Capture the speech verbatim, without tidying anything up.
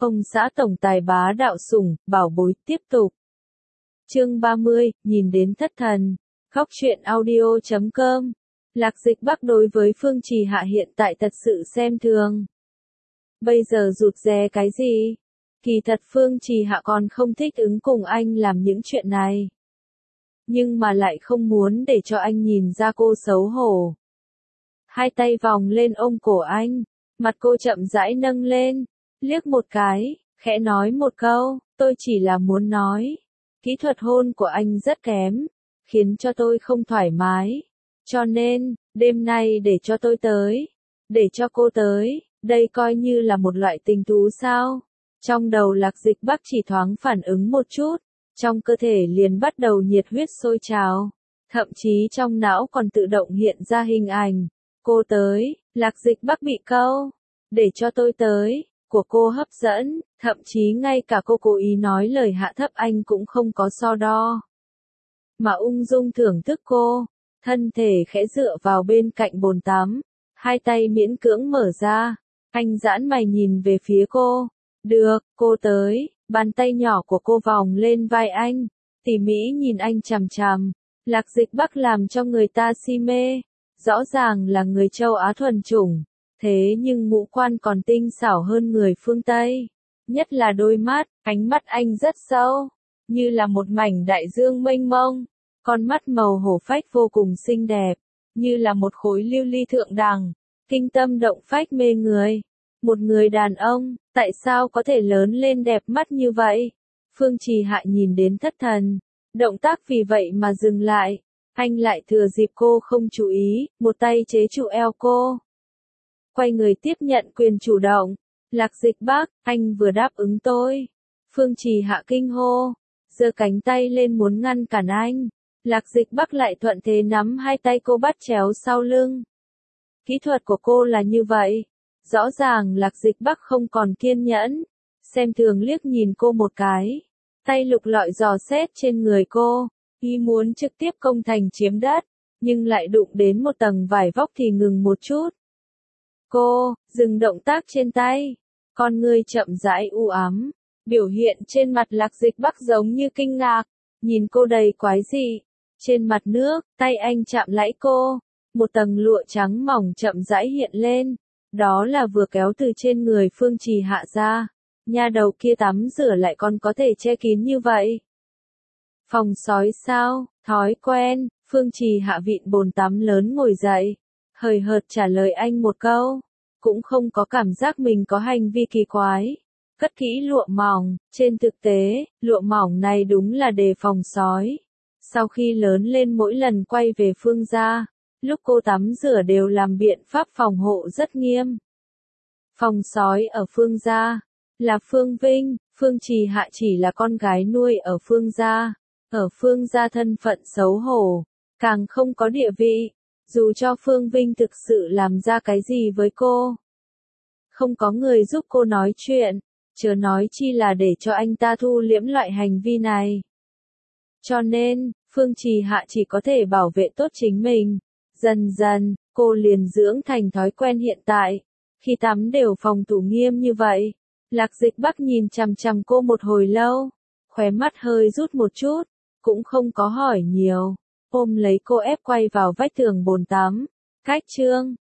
Ông xã tổng tài bá đạo sủng, bảo bối tiếp tục. Chương ba mươi, nhìn đến thất thần. Khóc chuyện audio chấm com. Lạc Dịch Bắc đối với Phương Trì Hạ hiện tại thật sự xem thường. Bây giờ rụt rè cái gì? Kỳ thật Phương Trì Hạ còn không thích ứng cùng anh làm những chuyện này. Nhưng mà lại không muốn để cho anh nhìn ra cô xấu hổ. Hai tay vòng lên ôm cổ anh, mặt cô chậm rãi nâng lên, liếc một cái, khẽ nói một câu, tôi chỉ là muốn nói. Kỹ thuật hôn của anh rất kém, khiến cho tôi không thoải mái. Cho nên, đêm nay để cho tôi tới, để cho cô tới, đây coi như là một loại tình thú sao? Trong đầu Lạc Dịch Bắc chỉ thoáng phản ứng một chút, trong cơ thể liền bắt đầu nhiệt huyết sôi trào, thậm chí trong não còn tự động hiện ra hình ảnh. Cô tới, Lạc Dịch Bắc bị câu, để cho tôi tới, của cô hấp dẫn, thậm chí ngay cả cô cố ý nói lời hạ thấp anh cũng không có so đo. Mà ung dung thưởng thức cô, thân thể khẽ dựa vào bên cạnh bồn tắm, hai tay miễn cưỡng mở ra, anh giãn mày nhìn về phía cô. Được, cô tới, bàn tay nhỏ của cô vòng lên vai anh, tỉ mỉ nhìn anh chằm chằm. Lạc Dịch Bắc làm cho người ta si mê, rõ ràng là người châu Á thuần chủng, thế nhưng ngũ quan còn tinh xảo hơn người phương Tây. Nhất là đôi mắt, ánh mắt anh rất sâu, như là một mảnh đại dương mênh mông, con mắt màu hổ phách vô cùng xinh đẹp, như là một khối lưu ly thượng đẳng, kinh tâm động phách mê người. Một người đàn ông, tại sao có thể lớn lên đẹp mắt như vậy? Phương Trì Hạ nhìn đến thất thần, động tác vì vậy mà dừng lại, anh lại thừa dịp cô không chú ý, một tay chế trụ eo cô. Quay người tiếp nhận quyền chủ động. Lạc Dịch Bắc, anh vừa đáp ứng tôi. Phương Trì Hạ kinh hô, giơ cánh tay lên muốn ngăn cản anh. Lạc Dịch Bắc lại thuận thế nắm hai tay cô bắt chéo sau lưng. Kỹ thuật của cô là như vậy. Rõ ràng Lạc Dịch Bắc không còn kiên nhẫn, xem thường liếc nhìn cô một cái, tay lục lọi dò xét trên người cô, ý muốn trực tiếp công thành chiếm đất, nhưng lại đụng đến một tầng vải vóc thì ngừng một chút. Cô, dừng động tác trên tay, con ngươi chậm rãi u ám, biểu hiện trên mặt Lạc Dịch Bắc giống như kinh ngạc, nhìn cô đầy quái dị, trên mặt nước, tay anh chạm lẫy cô, một tầng lụa trắng mỏng chậm rãi hiện lên. Đó là vừa kéo từ trên người Phương Trì Hạ ra, nha đầu kia tắm rửa lại còn có thể che kín như vậy. Phòng sói sao, thói quen, Phương Trì Hạ vịn bồn tắm lớn ngồi dậy, hời hợt trả lời anh một câu, cũng không có cảm giác mình có hành vi kỳ quái. Cất kỹ lụa mỏng, trên thực tế, lụa mỏng này đúng là đề phòng sói. Sau khi lớn lên mỗi lần quay về Phương gia, lúc cô tắm rửa đều làm biện pháp phòng hộ rất nghiêm. Phòng sói ở Phương gia, là Phương Vinh, Phương Trì Hạ chỉ là con gái nuôi ở Phương gia, ở Phương gia thân phận xấu hổ, càng không có địa vị, dù cho Phương Vinh thực sự làm ra cái gì với cô. Không có người giúp cô nói chuyện, chớ nói chi là để cho anh ta thu liễm loại hành vi này. Cho nên, Phương Trì Hạ chỉ có thể bảo vệ tốt chính mình. Dần dần, cô liền dưỡng thành thói quen hiện tại. Khi tắm đều phòng thủ nghiêm như vậy. Lạc Dịch Bắc nhìn chằm chằm cô một hồi lâu. Khóe mắt hơi rút một chút. Cũng không có hỏi nhiều. Ôm lấy cô ép quay vào vách tường bồn tắm. Cách chương.